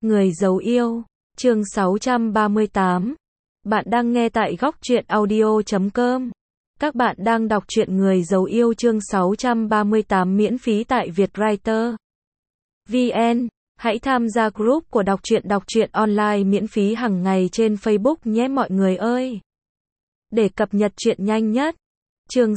Người giấu yêu, chương 638. Bạn đang nghe tại góc truyện audio.com. Các bạn đang đọc truyện Người giấu yêu chương 638 miễn phí tại Vietwriter VN. Hãy tham gia group của đọc truyện online miễn phí hàng ngày trên Facebook nhé mọi người ơi. Để cập nhật truyện nhanh nhất. Chương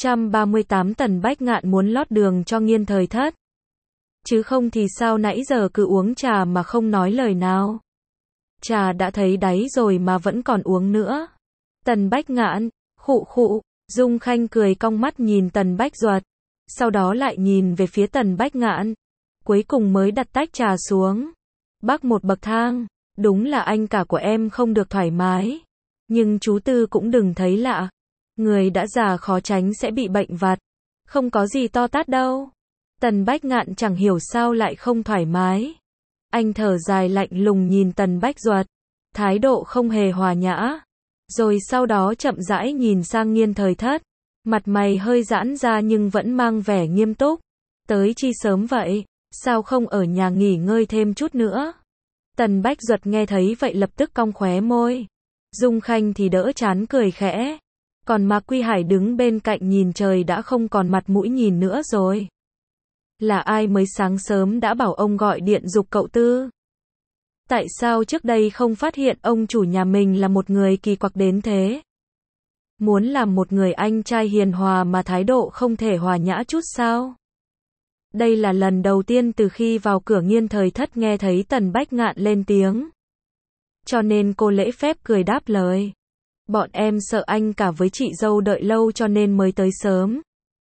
638 Tần Bách Ngạn muốn lót đường cho Nghiên Thời Thất. Chứ không thì sao nãy giờ cứ uống trà mà không nói lời nào. Trà đã thấy đáy rồi mà vẫn còn uống nữa. Tần Bách Ngạn, khụ khụ, Dung Khanh cười cong mắt nhìn Tần Bách Duật. Sau đó lại nhìn về phía Tần Bách Ngạn. Cuối cùng mới đặt tách trà xuống. Bắc một bậc thang, đúng là anh cả của em không được thoải mái. Nhưng chú Tư cũng đừng thấy lạ. Người đã già khó tránh sẽ bị bệnh vặt. Không có gì to tát đâu. Tần Bách Ngạn chẳng hiểu sao lại không thoải mái. Anh thở dài lạnh lùng nhìn Tần Bách Duật. Thái độ không hề hòa nhã. Rồi sau đó chậm rãi nhìn sang Nghiên Thời Thất. Mặt mày hơi giãn ra nhưng vẫn mang vẻ nghiêm túc. Tới chi sớm vậy? Sao không ở nhà nghỉ ngơi thêm chút nữa? Tần Bách Duật nghe thấy vậy lập tức cong khóe môi. Dung Khanh thì đỡ chán cười khẽ. Còn Mạc Quy Hải đứng bên cạnh nhìn trời đã không còn mặt mũi nhìn nữa rồi. Là ai mới sáng sớm đã bảo ông gọi điện giục cậu Tư? Tại sao trước đây không phát hiện ông chủ nhà mình là một người kỳ quặc đến thế? Muốn làm một người anh trai hiền hòa mà thái độ không thể hòa nhã chút sao? Đây là lần đầu tiên từ khi vào cửa Nghiên Thời Thất nghe thấy Tần Bách Ngạn lên tiếng. Cho nên cô lễ phép cười đáp lời. Bọn em sợ anh cả với chị dâu đợi lâu cho nên mới tới sớm.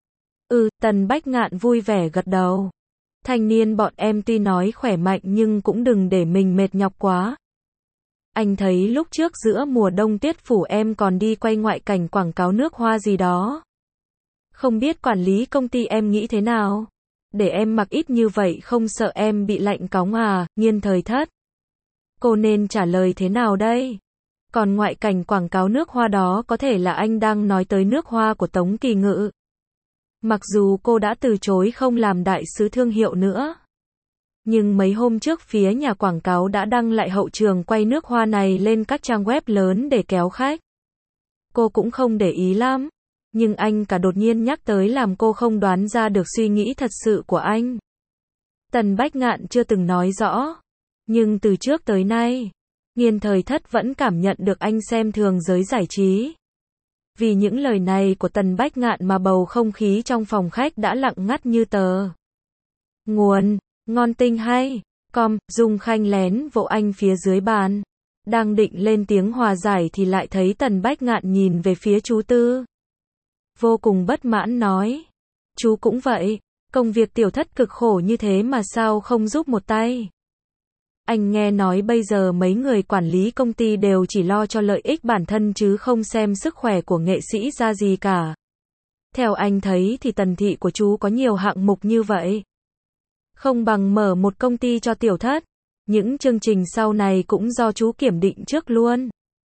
Tần Bách Ngạn vui vẻ gật đầu. Thanh niên bọn em tuy nói khỏe mạnh nhưng cũng đừng để mình mệt nhọc quá. Anh thấy lúc trước giữa mùa đông Tiết Phủ em còn đi quay ngoại cảnh quảng cáo nước hoa gì đó. Không biết quản lý công ty em nghĩ thế nào? Để em mặc ít như vậy không sợ em bị lạnh cóng à, Nghiên Thời Thất? Cô nên trả lời thế nào đây? Còn ngoại cảnh quảng cáo nước hoa đó có thể là anh đang nói tới nước hoa của Tống Kỳ Ngự. Mặc dù cô đã từ chối không làm đại sứ thương hiệu nữa. Nhưng mấy hôm trước phía nhà quảng cáo đã đăng lại hậu trường quay nước hoa này lên các trang web lớn để kéo khách. Cô cũng không để ý lắm. Nhưng anh cả đột nhiên nhắc tới làm cô không đoán ra được suy nghĩ thật sự của anh. Tần Bách Ngạn chưa từng nói rõ. Nhưng từ trước tới nay, Nghiên Thời Thất vẫn cảm nhận được anh xem thường giới giải trí. Vì những lời này của Tần Bách Ngạn mà bầu không khí trong phòng khách đã lặng ngắt như tờ. Nguồn, ngon tinh hay, Dung Khanh lén vỗ anh phía dưới bàn. Đang định lên tiếng hòa giải thì lại thấy Tần Bách Ngạn nhìn về phía chú Tư. Vô cùng bất mãn nói. Chú cũng vậy, công việc tiểu thất cực khổ như thế mà sao không giúp một tay. Anh nghe nói bây giờ mấy người quản lý công ty đều chỉ lo cho lợi ích bản thân chứ không xem sức khỏe của nghệ sĩ ra gì cả. Theo anh thấy thì Tần thị của chú có nhiều hạng mục như vậy. Không bằng mở một công ty cho tiểu thất. Những chương trình sau này cũng do chú kiểm định trước luôn.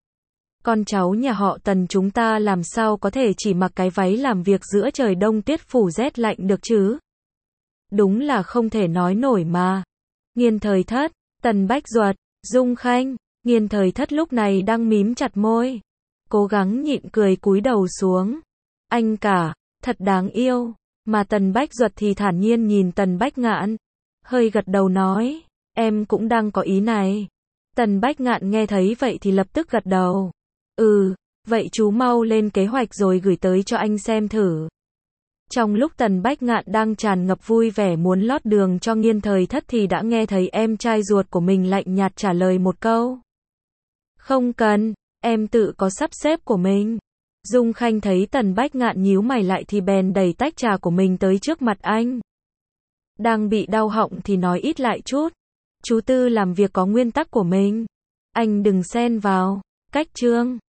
Con cháu nhà họ Tần chúng ta làm sao có thể chỉ mặc cái váy làm việc giữa trời đông Tiết Phủ rét lạnh được chứ? Đúng là không thể nói nổi mà. Nghiên Thời Thất, Tần Bách Duật, Dung Khanh, Nghiên Thời Thất lúc này đang mím chặt môi. Cố gắng nhịn cười cúi đầu xuống. Anh cả, thật đáng yêu. Mà Tần Bách Duật thì thản nhiên nhìn Tần Bách Ngạn. Hơi gật đầu nói, em cũng đang có ý này. Tần Bách Ngạn nghe thấy vậy thì lập tức gật đầu. Vậy chú mau lên kế hoạch rồi gửi tới cho anh xem thử. Trong lúc Tần Bách Ngạn đang tràn ngập vui vẻ muốn lót đường cho Nghiên Thời Thất thì đã nghe thấy em trai ruột của mình lạnh nhạt trả lời một câu. Không cần, em tự có sắp xếp của mình. Dung Khanh thấy Tần Bách Ngạn nhíu mày lại thì bèn đẩy tách trà của mình tới trước mặt anh. Đang bị đau họng thì nói ít lại chút. Chú Tư làm việc có nguyên tắc của mình. Anh đừng xen vào. Cách chương